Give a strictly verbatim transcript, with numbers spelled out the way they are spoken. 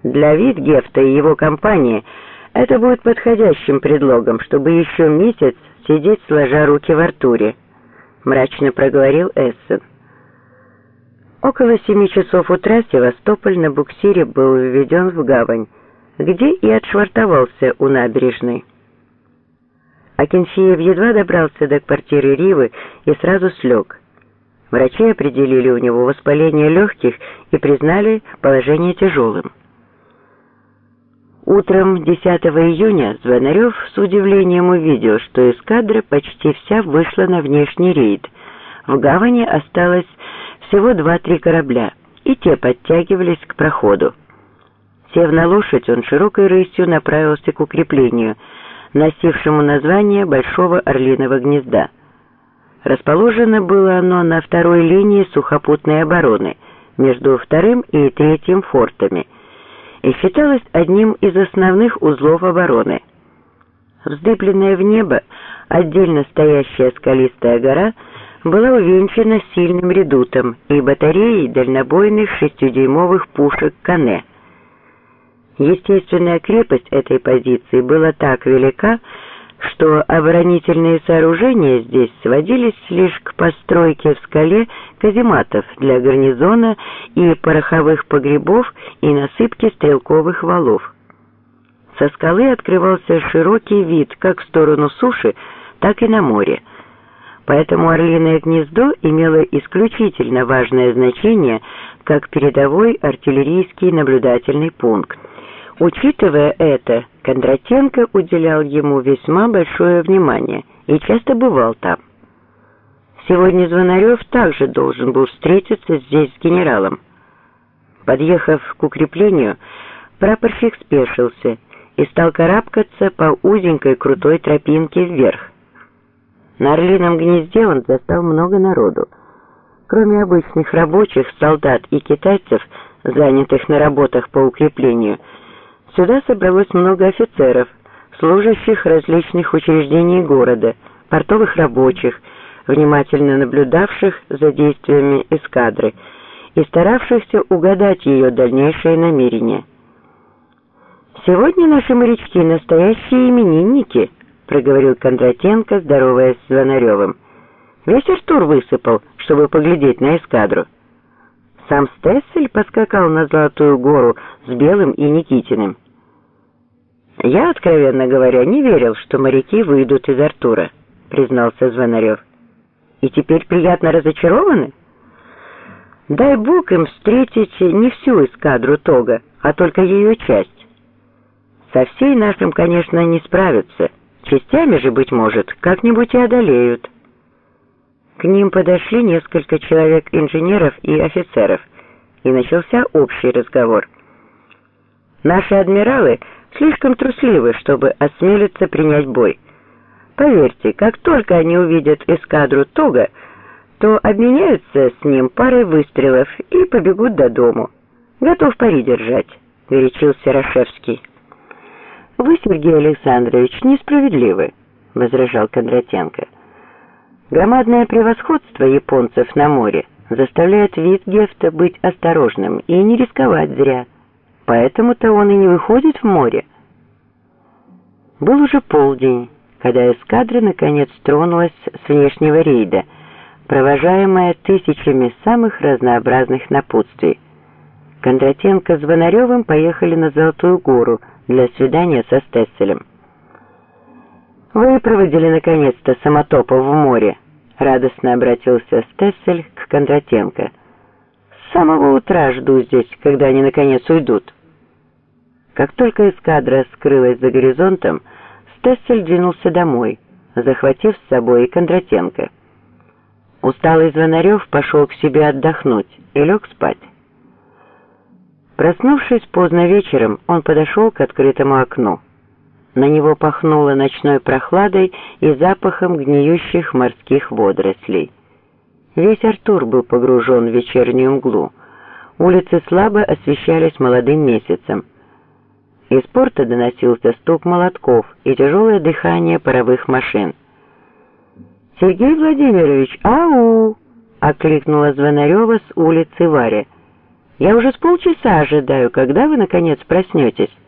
Для Витгефта и его компании это будет подходящим предлогом, чтобы еще месяц сидеть сложа руки в Артуре, мрачно проговорил Эссен. Около семи часов утра Севастополь на буксире был введен в гавань, где и отшвартовался у набережной. Акинфеев едва добрался до квартиры Ривы и сразу слег. Врачи определили у него воспаление легких и признали положение тяжелым. Утром десятого июня Звонарев с удивлением увидел, что эскадра почти вся вышла на внешний рейд. В гавани осталось всего два-три корабля, и те подтягивались к проходу. Сев на лошадь, он широкой рысью направился к укреплению, носившему название Большого Орлиного гнезда. Расположено было оно на второй линии сухопутной обороны, между вторым и третьим фортами, и считалось одним из основных узлов обороны. Вздыбленная в небо, отдельно стоящая скалистая гора была увенчана сильным редутом и батареей дальнобойных шестидюймовых пушек «Кане». Естественная крепость этой позиции была так велика, что оборонительные сооружения здесь сводились лишь к постройке в скале казематов для гарнизона и пороховых погребов и насыпки стрелковых валов. Со скалы открывался широкий вид как в сторону суши, так и на море. Поэтому Орлиное гнездо имело исключительно важное значение как передовой артиллерийский наблюдательный пункт. Учитывая это, Кондратенко уделял ему весьма большое внимание и часто бывал там. Сегодня Звонарев также должен был встретиться здесь с генералом. Подъехав к укреплению, прапорщик спешился и стал карабкаться по узенькой крутой тропинке вверх. На Орлином гнезде он застал много народу. Кроме обычных рабочих, солдат и китайцев, занятых на работах по укреплению, сюда собралось много офицеров, служащих различных учреждений города, портовых рабочих, внимательно наблюдавших за действиями эскадры и старавшихся угадать ее дальнейшие намерения. «Сегодня наши морячки настоящие именинники», — проговорил Кондратенко, здороваясь с Звонаревым. «Весь Артур высыпал, чтобы поглядеть на эскадру. Сам Стессель поскакал на Золотую гору с Белым и Никитиным. Я, откровенно говоря, не верил, что моряки выйдут из Артура», — признался Звонарев. «И теперь приятно разочарованы? Дай Бог им встретить не всю эскадру Тога, а только ее часть. Со всей нашим, конечно, не справятся, частями же, быть может, как-нибудь и одолеют». К ним подошли несколько человек инженеров и офицеров, и начался общий разговор. «Наши адмиралы слишком трусливы, чтобы осмелиться принять бой. Поверьте, как только они увидят эскадру Тога, то обменяются с ним парой выстрелов и побегут до дому. Готов пари держать», — горячился Рашевский. «Вы, Сергей Александрович, несправедливы», — возражал Кондратенко. «Громадное превосходство японцев на море заставляет Витгефта быть осторожным и не рисковать зря. Поэтому-то он и не выходит в море». Был уже полдень, когда эскадра наконец тронулась с внешнего рейда, провожаемая тысячами самых разнообразных напутствий. Кондратенко с Звонаревым поехали на Золотую гору для свидания со Стесселем. «Вы проводили наконец-то самотопов в море», — радостно обратился Стессель к Кондратенко. «С самого утра жду здесь, когда они наконец уйдут». Как только эскадра скрылась за горизонтом, Стессель двинулся домой, захватив с собой и Кондратенко. Усталый Звонарев пошел к себе отдохнуть и лег спать. Проснувшись поздно вечером, он подошел к открытому окну. На него пахнуло ночной прохладой и запахом гниющих морских водорослей. Весь Артур был погружен в вечернюю мглу. Улицы слабо освещались молодым месяцем. Из порта доносился стук молотков и тяжелое дыхание паровых машин. «Сергей Владимирович, ау!» — окликнула Звонарева с улицы Варя. Я уже с полчаса ожидаю, когда вы, наконец, проснетесь».